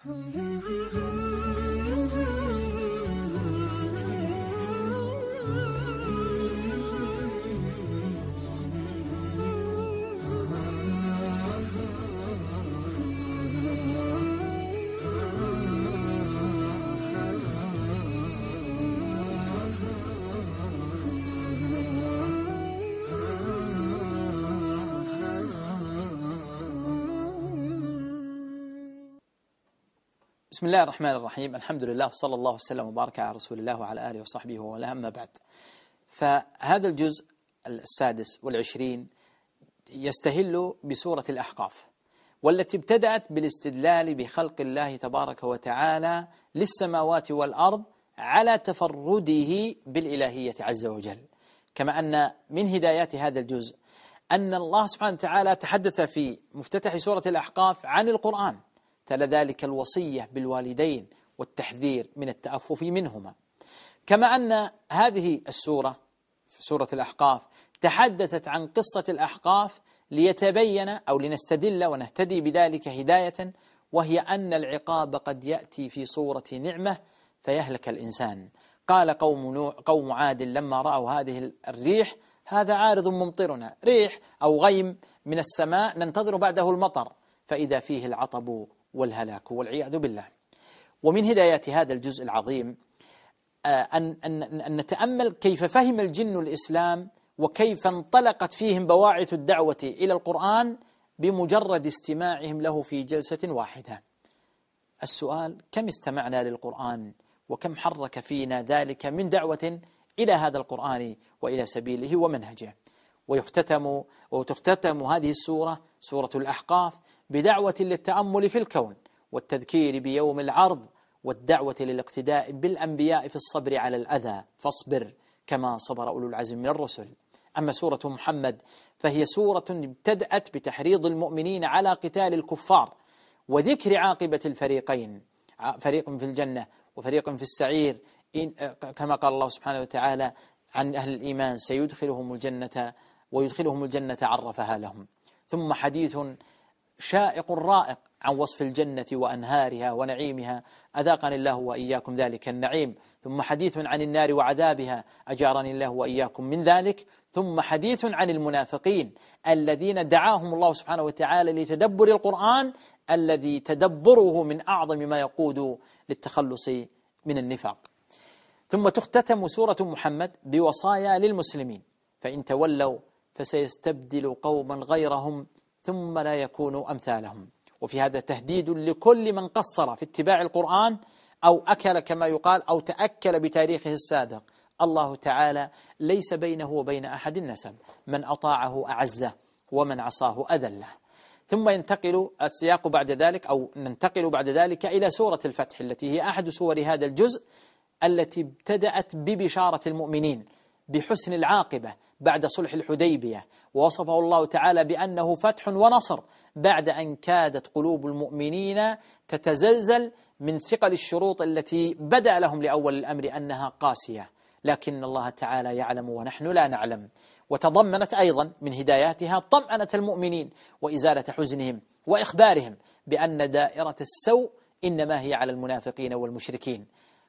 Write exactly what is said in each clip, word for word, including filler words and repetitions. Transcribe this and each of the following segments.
بسم الله الرحمن الرحيم. الحمد لله وصلى الله وسلم وبارك على رسول الله وعلى آله وصحبه وله، أما بعد. فهذا الجزء السادس والعشرين يستهل بسورة الأحقاف، والتي ابتدأت بالاستدلال بخلق الله تبارك وتعالى للسماوات والأرض على تفرده بالإلهية عز وجل. كما أن من هدايات هذا الجزء أن الله سبحانه وتعالى تحدث في مفتتح سورة الأحقاف عن القرآن، تلا ذلك الوصية بالوالدين والتحذير من التأفف منهما. كما أن هذه السورة في سورة الأحقاف تحدثت عن قصة الأحقاف ليتبين أو لنستدل ونهتدي بذلك هداية، وهي أن العقاب قد يأتي في صورة نعمة فيهلك الإنسان. قال قوم نوح قوم عاد لما رأوا هذه الريح هذا عارض ممطرنا، ريح أو غيم من السماء ننتظر بعده المطر، فإذا فيه العطب والهلاك والعياذ بالله. ومن هدايات هذا الجزء العظيم أن, أن, أن نتأمل كيف فهم الجن الإسلام، وكيف انطلقت فيهم بواعث الدعوة إلى القرآن بمجرد استماعهم له في جلسة واحدة. السؤال: كم استمعنا للقرآن، وكم حرك فينا ذلك من دعوة إلى هذا القرآن وإلى سبيله ومنهجه؟ ويختتم وتختتم هذه السورة سورة الأحقاف بدعوة للتأمل في الكون، والتذكير بيوم العرض، والدعوة للاقتداء بالأنبياء في الصبر على الأذى، فاصبر كما صبر أولو العزم من الرسل. أما سورة محمد فهي سورة ابتدأت بتحريض المؤمنين على قتال الكفار وذكر عاقبة الفريقين، فريق في الجنة وفريق في السعير، كما قال الله سبحانه وتعالى عن أهل الإيمان: سيدخلهم الجنة ويدخلهم الجنة عرفها لهم. ثم حديث شائق رائق عن وصف الجنة وأنهارها ونعيمها، أذاقني الله وإياكم ذلك النعيم. ثم حديث عن النار وعذابها، أجارني الله وإياكم من ذلك. ثم حديث عن المنافقين الذين دعاهم الله سبحانه وتعالى لتدبر القرآن، الذي تدبره من أعظم ما يقود للتخلص من النفاق. ثم تختتم سورة محمد بوصايا للمسلمين: فإن تولوا فسيستبدل قوما غيرهم ثم لا يكونوا أمثالهم. وفي هذا تهديد لكل من قصر في اتباع القرآن أو أكل كما يقال أو تأكل بتاريخه السابق. الله تعالى ليس بينه وبين أحد نسب، من أطاعه أعزه ومن عصاه أذله. ثم ينتقل السياق بعد ذلك أو ننتقل بعد ذلك إلى سورة الفتح، التي هي أحد سور هذا الجزء، التي ابتدأت ببشارة المؤمنين بحسن العاقبة بعد صلح الحديبية، ووصفه الله تعالى بأنه فتح ونصر بعد أن كادت قلوب المؤمنين تتزلزل من ثقل الشروط التي بدأ لهم لأول الأمر أنها قاسية، لكن الله تعالى يعلم ونحن لا نعلم. وتضمنت أيضا من هداياتها طمأنة المؤمنين وإزالة حزنهم وإخبارهم بأن دائرة السوء إنما هي على المنافقين والمشركين.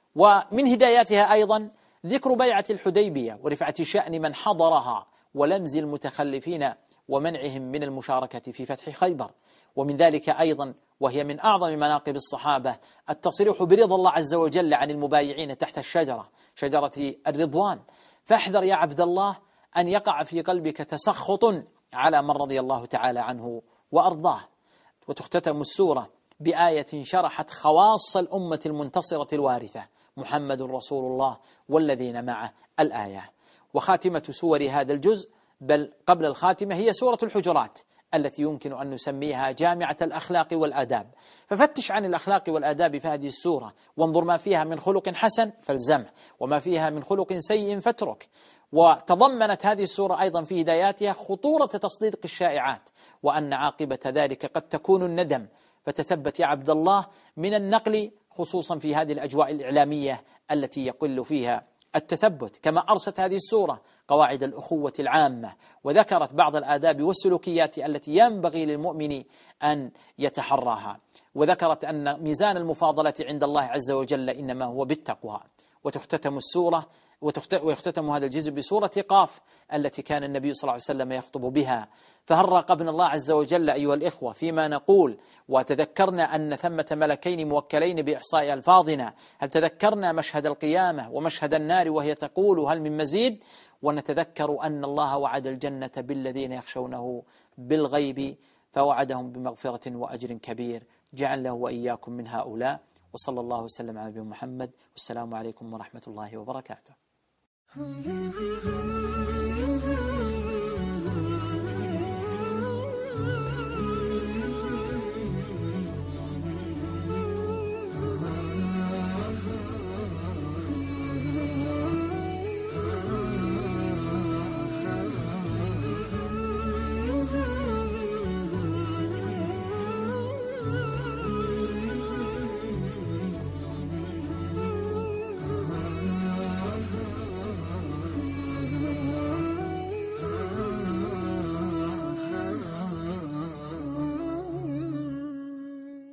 ومن هداياتها أيضا ذكر بيعة الحديبية ورفعة شأن من حضرها ولمز المتخلفين ومنعهم من المشاركة في فتح خيبر. ومن ذلك أيضا، وهي من أعظم مناقب الصحابة، التصريح برضا الله عز وجل عن المبايعين تحت الشجرة، شجرة الرضوان. فاحذر يا عبد الله أن يقع في قلبك تسخط على من رضي الله تعالى عنه وأرضاه. وتختتم السورة بآية شرحت خواص الأمة المنتصرة الوارثة: محمد رسول الله والذين معه، الآية. وخاتمة سور هذا الجزء، بل قبل الخاتمة، هي سورة الحجرات، التي يمكن أن نسميها جامعة الأخلاق والآداب. ففتش عن الأخلاق والآداب في هذه السورة، وانظر ما فيها من خلق حسن فالزمه، وما فيها من خلق سيء فاترك. وتضمنت هذه السورة أيضا في هداياتها خطورة تصديق الشائعات، وأن عاقبة ذلك قد تكون الندم. فتثبت يا عبد الله من النقل، خصوصا في هذه الأجواء الإعلامية التي يقل فيها التثبت، كما أرست هذه السورة قواعد الأخوة العامة، وذكرت بعض الآداب والسلوكيات التي ينبغي للمؤمن أن يتحراها، وذكرت أن ميزان المفاضلة عند الله عز وجل إنما هو بالتقوى. وتختتم السورة ويختتم هذا الجزء بسورة قاف التي كان النبي صلى الله عليه وسلم يخطب بها. فهل راقبنا الله عز وجل أيها الإخوة فيما نقول، وتذكرنا أن ثمة ملكين موكلين بإحصاء ألفاظنا؟ هل تذكرنا مشهد القيامة ومشهد النار وهي تقول هل من مزيد؟ ونتذكر أن الله وعد الجنة بالذين يخشونه بالغيب فوعدهم بمغفرة وأجر كبير. جعلنا وإياكم من هؤلاء، وصلى الله وسلم على نبينا محمد، والسلام عليكم ورحمة الله وبركاته.